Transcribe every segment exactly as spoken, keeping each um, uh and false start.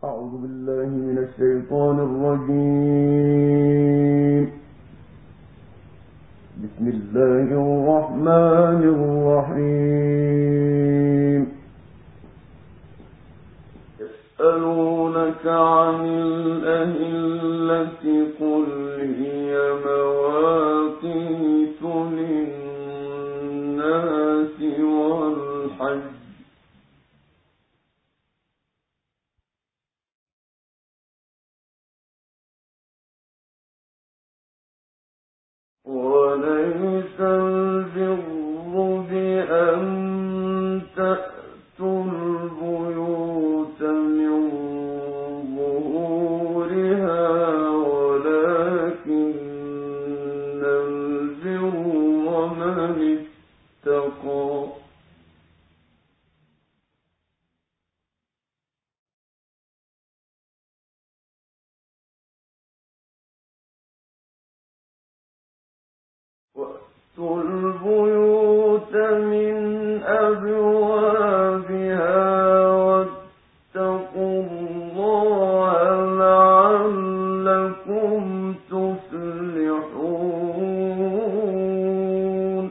أعوذ بالله من الشيطان الرجيم. بسم الله الرحمن الرحيم. يسألونك عن الأهلة قل هي مواقيت للناس والحج وليس البر بأن تأتوا البيوت من ظهورها ولكن البر من اتقى وَأْتُوا الْبُيُوتَ مِنْ أَبْوَابِهَا وَاتَّقُوا اللَّهَ لَعَلَّكُمْ تُفْلِحُونَ.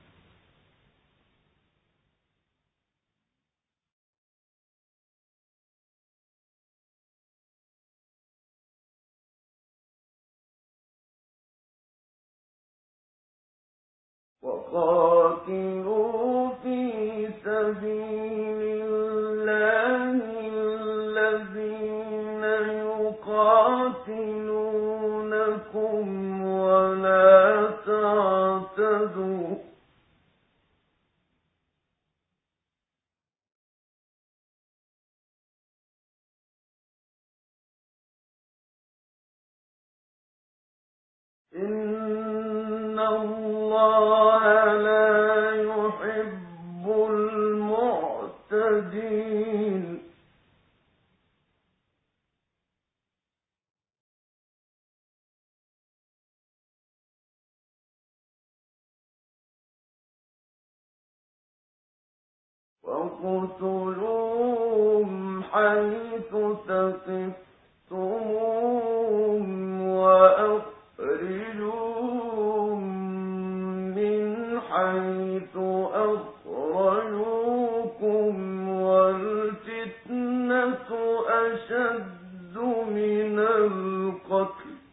وَقَاتِلُوا فِي سَبِيلِ اللَّهِ الَّذِينَ يُقَاتِلُونَكُمْ وَلَا تَعْتَدُوا إِنَّ اللَّهَ لَا يُحِبُّ الْمُعْتَدِينَ. وَاقْتُلُوهُمْ حَيْثُ ثَقِفْتُمُوهُمْ وَأَخْرِجُوهُم مِّنْ حَيْثُ أَخْرَجُوكُمْ وَالْفِتْنَةُ أَشَدُّ مِنَ الْقَتْلِ ۚ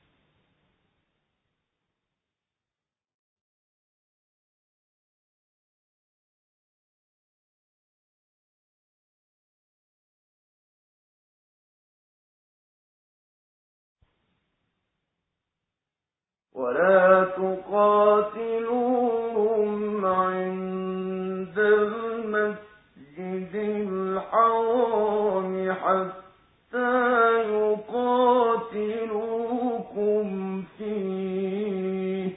وَلَا تُقَاتِلُوهُمْ عِندَ الْمَسْجِدِ الْحَرَامِ حَتَّىٰ يُقَاتِلُوكُمْ فِيهِ ۖ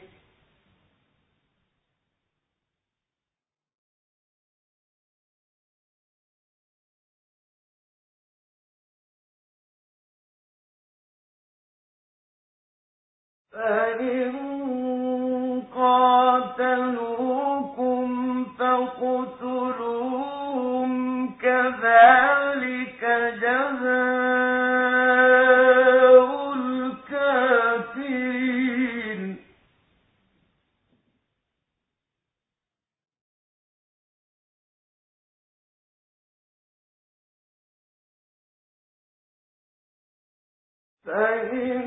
فَإِن قَاتَلُوكُمْ فَاقْتُلُوهُمْ كَذَٰلِكَ جَزَاءُ الْكَافِرِينَ. فَإِنِ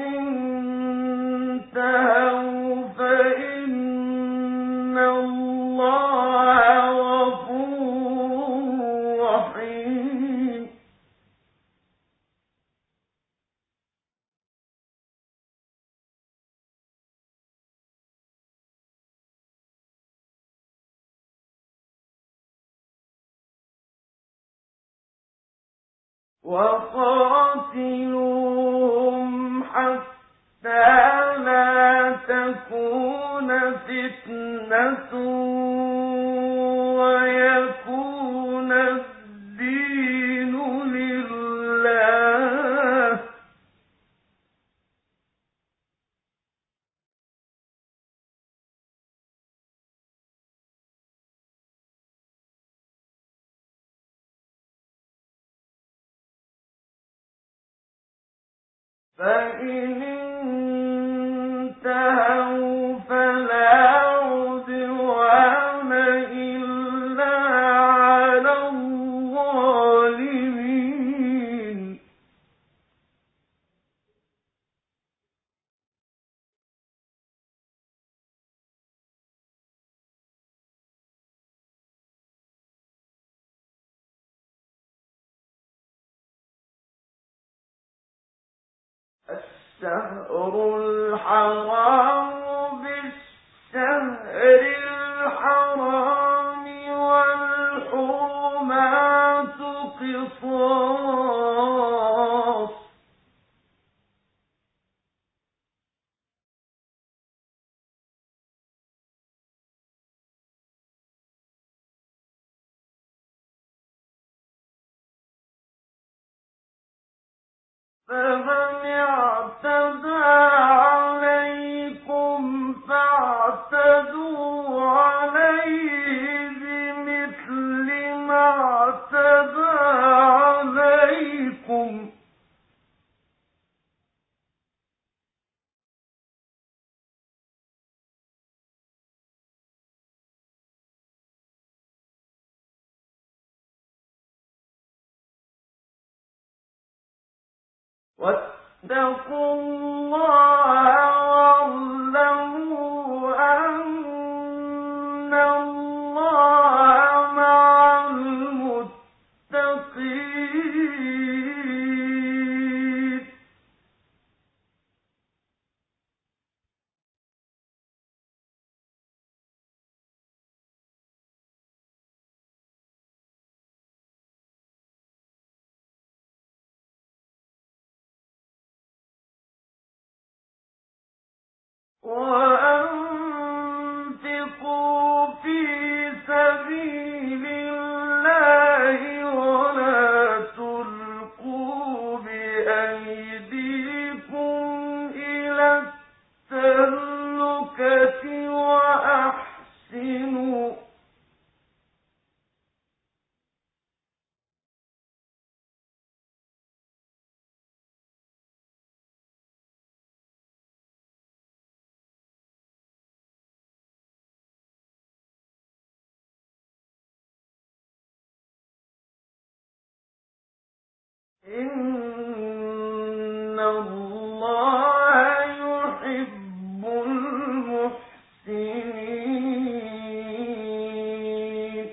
انتَهَوْا فَإِنَّ اللَّهَ غَفُورٌ رَّحِيمٌ. وَقَاتِلُوهُمْ حَتَّىٰ لَا تَكُونَ فِتْنَةٌ وَيَكُونَ الدِّينُ لِلَّهِ ۖ فإن انتهوا فلا عدوان إلا على الظالمين. الشهر الحرام بالشهر الحرام والحرمات قصاص. فمن اعتدى عليكم فاعتدوا عليه بمثل ما اعتدى عليكم. واتقوا الله واعلموا أن الله مع المتقين. وأنفقوا في سبيل الله ولا تلقوا بأيديكم إلى التهلكة وأحسنوا إن الله يحب المحسنين.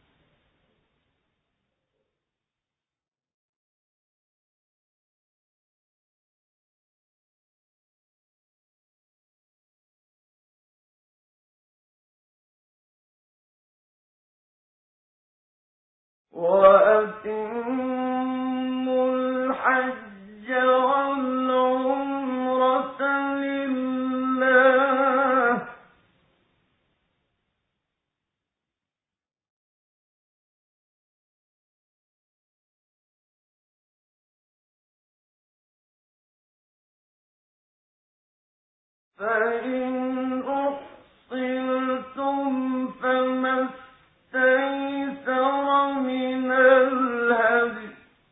وأتموا الحج والعمرة لله. فإن أحصرتم فما استيسر من الهدي.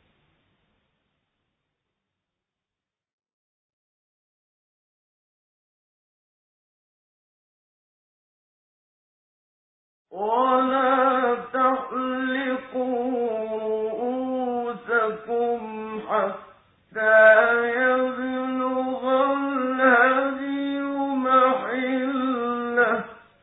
ولا تحلقوا رؤوسكم حتى يبلغ الهدي محله.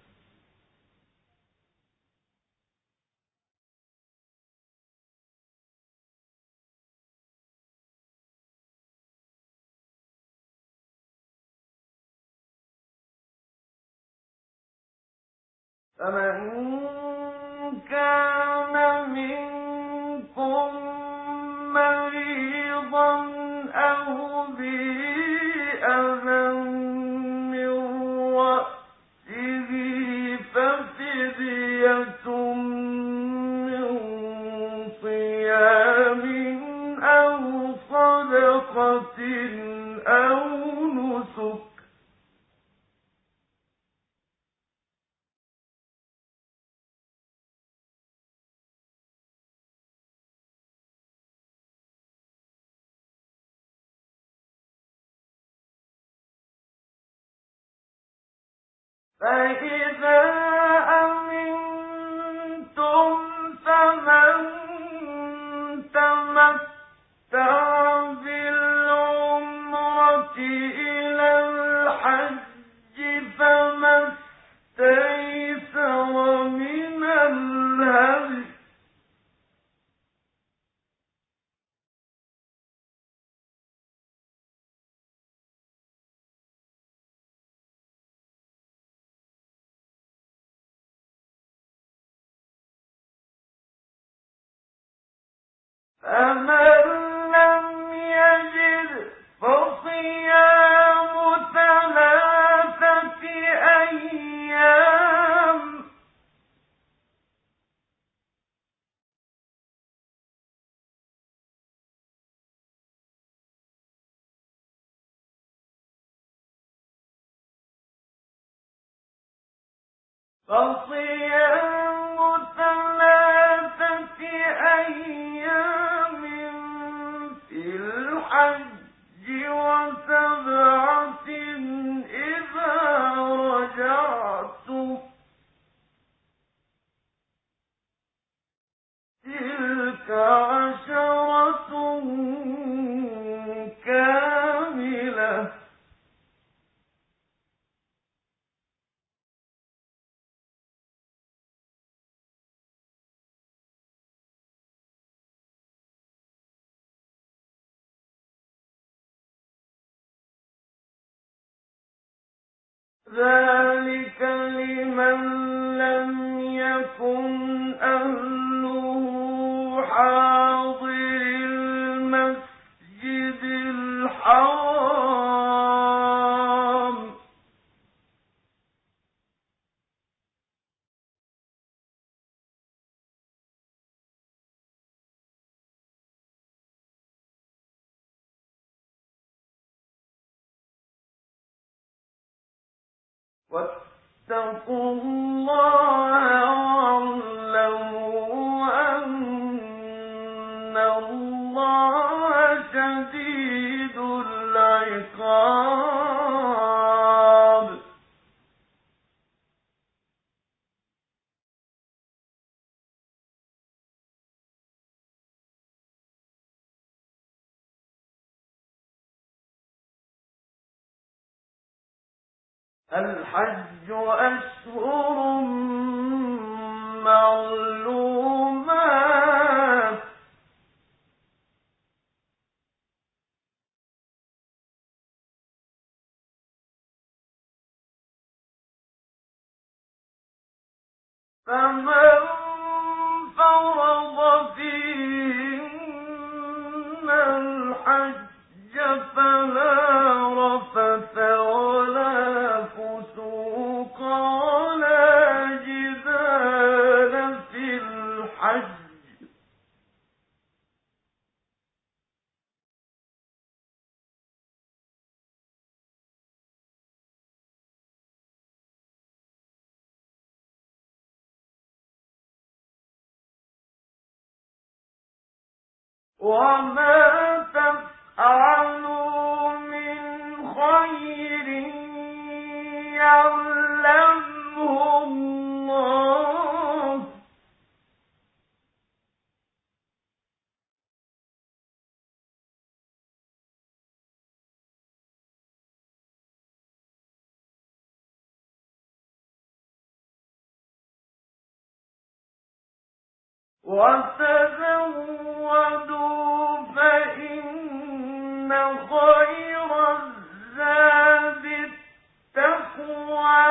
فمن كان منكم مريضا أو به أذى من رأسه ففدية من صيام أو صدقة أو نسك. فإذا أمنتم فمن تمتع بالعمرة إلى الحج فما استيسر من الهدي فمن لم يجد فصيام ثلاثة أيام فصيام ثلاثة أيام في الحج وسبعة إذا رجعتم تلك عشرة كاملة ذلك لمن لم يكن أهله حاضر المسجد الحرام واتقوا الله واعلموا أن الله شديد العقاب الحج أشهر معلومات فمن فرض فيهن الحج فلا رفث ولا فسوق ولا جدال في الحج وما تفعلوا من خير يعلمه الله وتزودوا فإن خير الزاد التقوى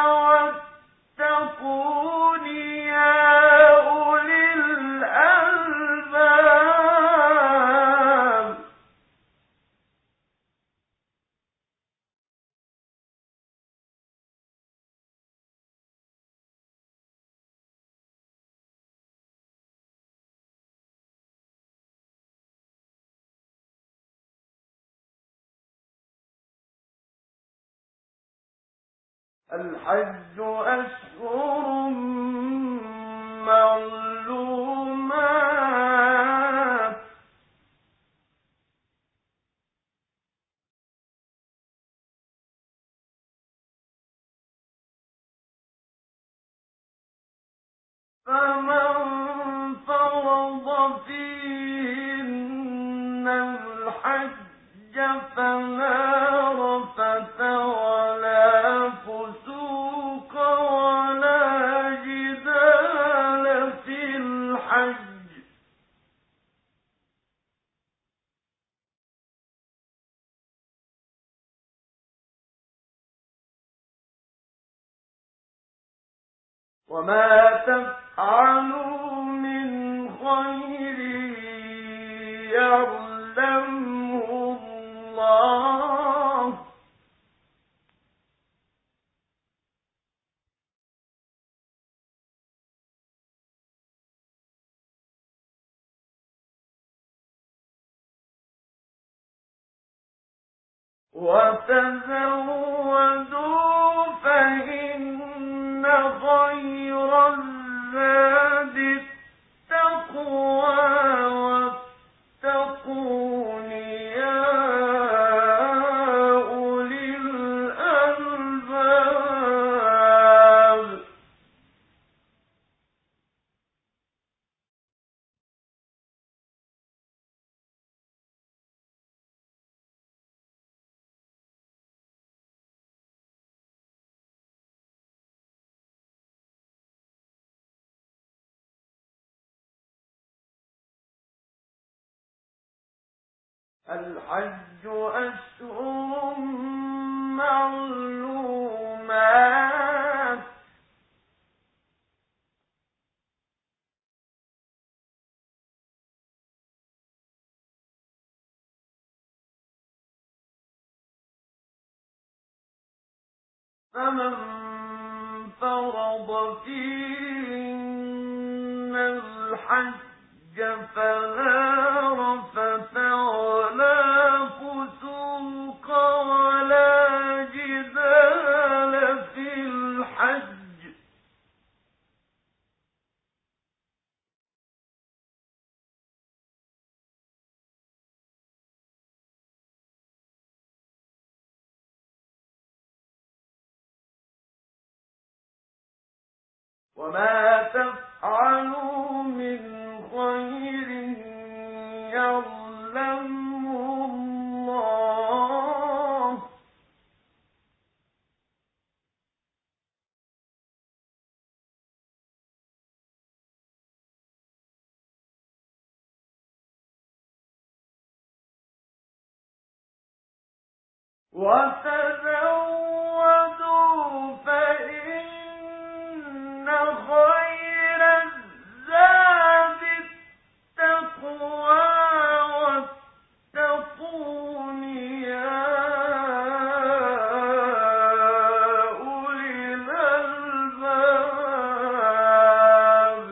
واتقون يا أولي الألباب الحج أشهر معلومات فمن فرض فيهن الحج فلا رفث ولا فسوق ولا جدال في الحج وما تفعلوا من خير يعلمه الله وتزودوا فإن خير الزاد التقوى واتقون يا أولي الألباب الحج أشهر معلومات فمن فرض فيهن الحج فلا رفث ولا فسوق ولا جدال في الحج وما تفعلوا من خير يعلمه الله وتزودوا فإن خير الزاد التقوى واتقون يا أولي الألباب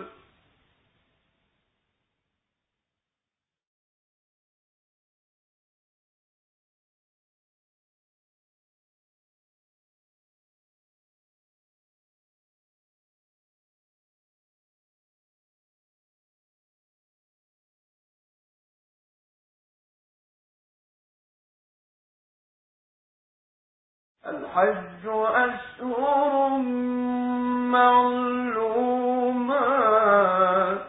الحج أشهر معلومات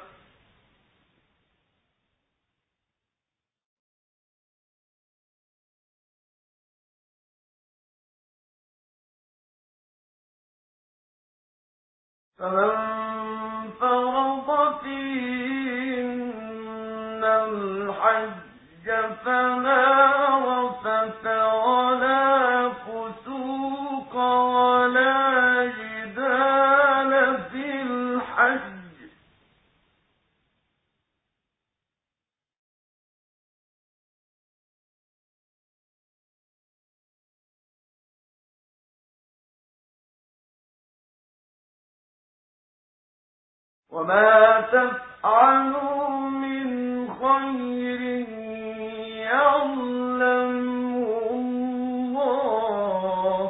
فمن فرض فيهن الحج فلا رفث ولا فسوق ولا جدال في الحج وما تفعلوا من خير يعلمه الله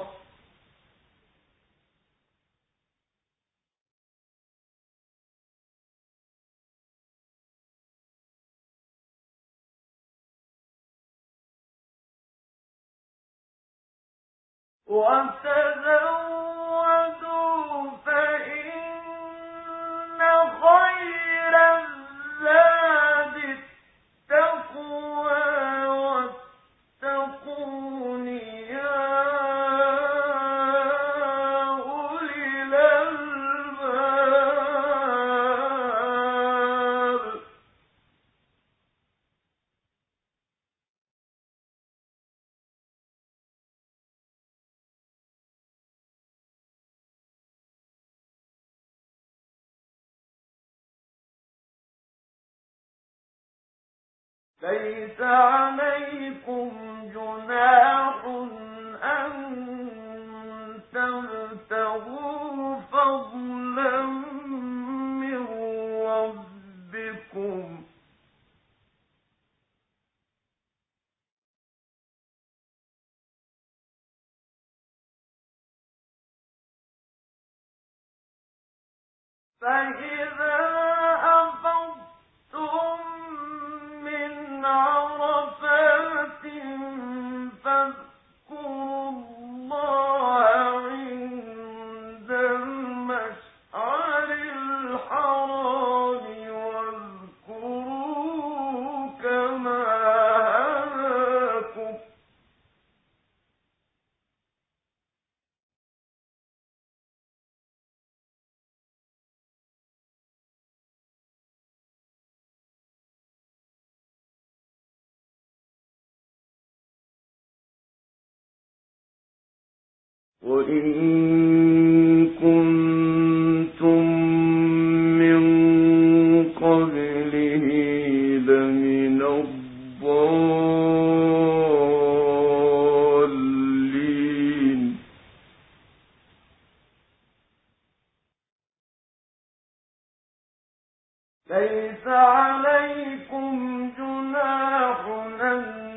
وتزودوا فإن ليس عليكم جناح أن تبتغوا فضلا من ربكم فإذا أفضتم من عرفات فاذكروا الله عند المشعر الحرام واذكروه كما هداكم وإن كنتم من قبله لمن الضالين ليس عليكم جناح أن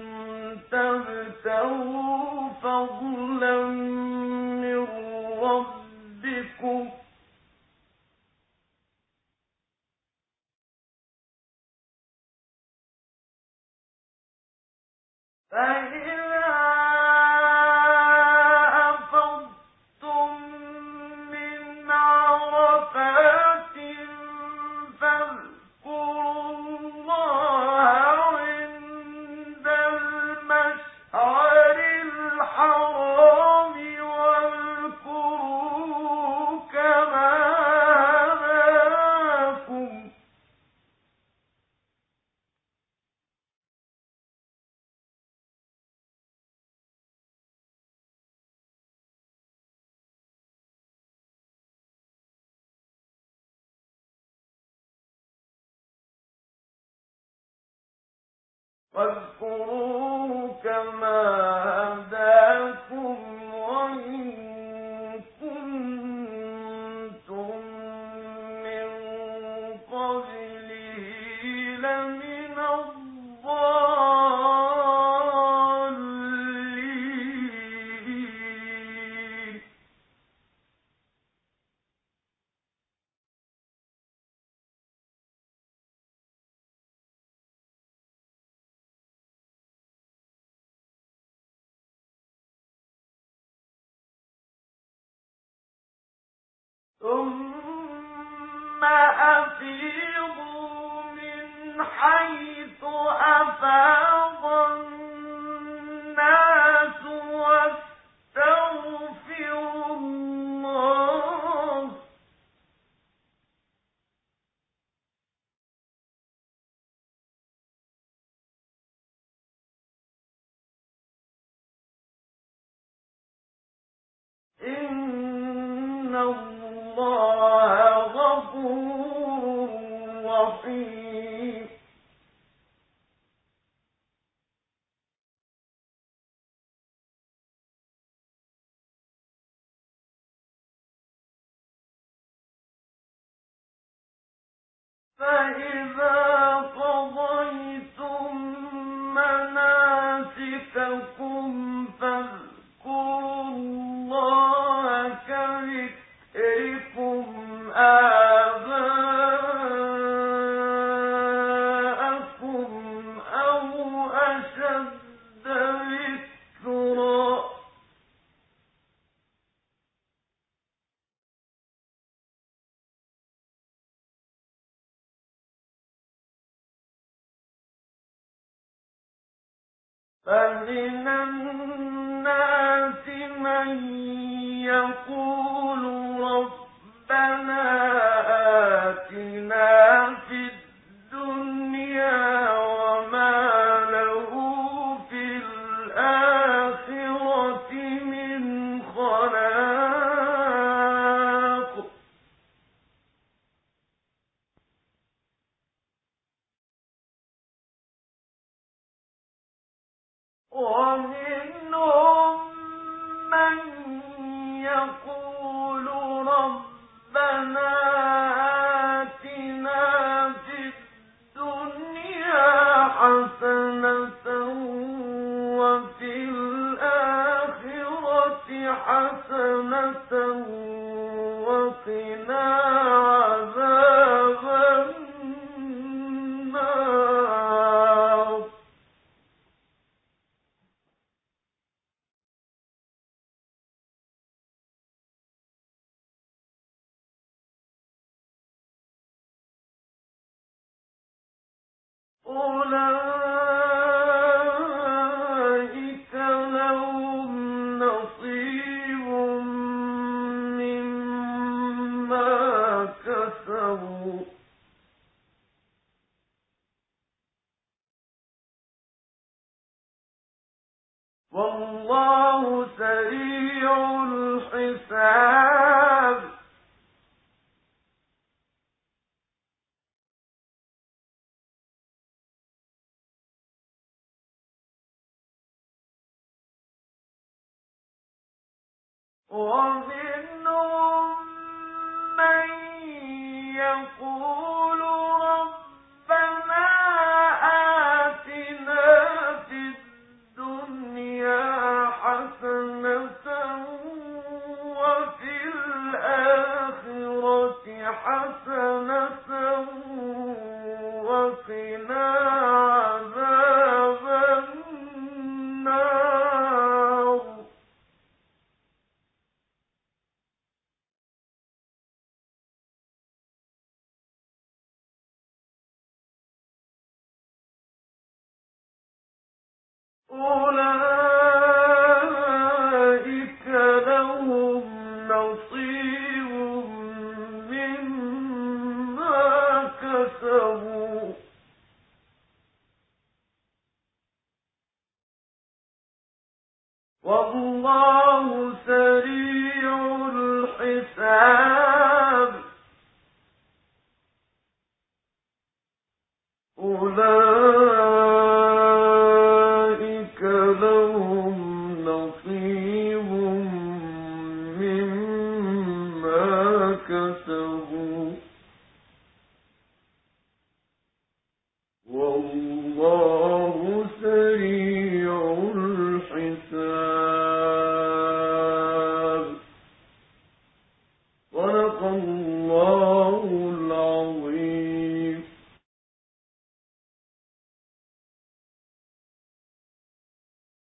تبتغوا فضلا من ربكم فإذا أفضتم من عرفات فاذكروا الله عند المشعر الحرام واذكروه كما هداكم واذكروه كما هداكم وإن كنتم من قبله لمن الضالين ثم أفيضوا من حيث أفاض الناس واستغفروا الله إن الله غفور رحيم فإذا قضيتم مناسككم فاذكروا الله كذكركم آباءكم أو أشد ذكرا فمن الناس من يقول ربنا آتنا في الدنيا وما له في الآخرة من خلاق ومنهم من يقول ربنا آتنا في الدنيا حسنة وفي الآخرة حسنة وقنا عذاب النار. أولئك لهم نصيب مما كسبوا والله سريع الحساب. ومنهم من يقول ربنا آتنا في الدنيا حسنة وفي الآخرة حسنة وقنا عذاب النار. أولئك لهم نصيب مما كسبوا والله سريع الحساب. أولئك لهم نصيب مما كسبوا والله سريع الحساب. صدق الله العظيم.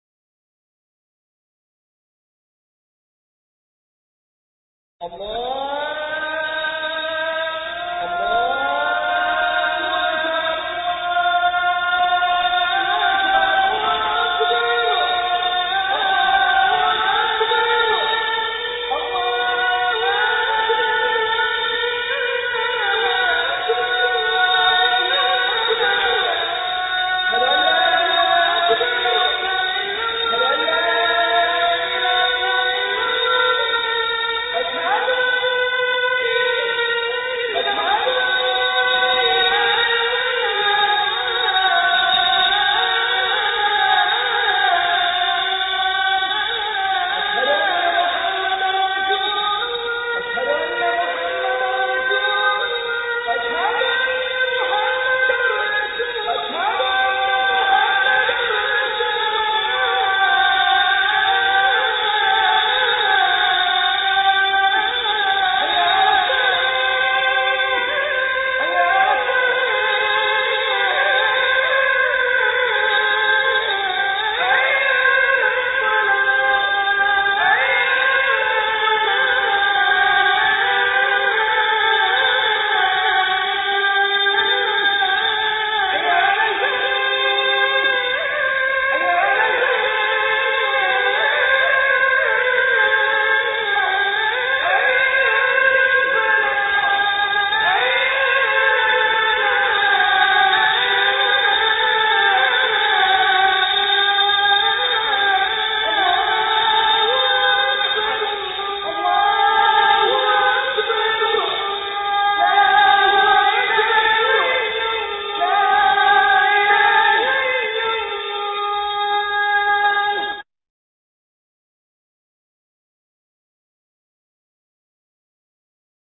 الله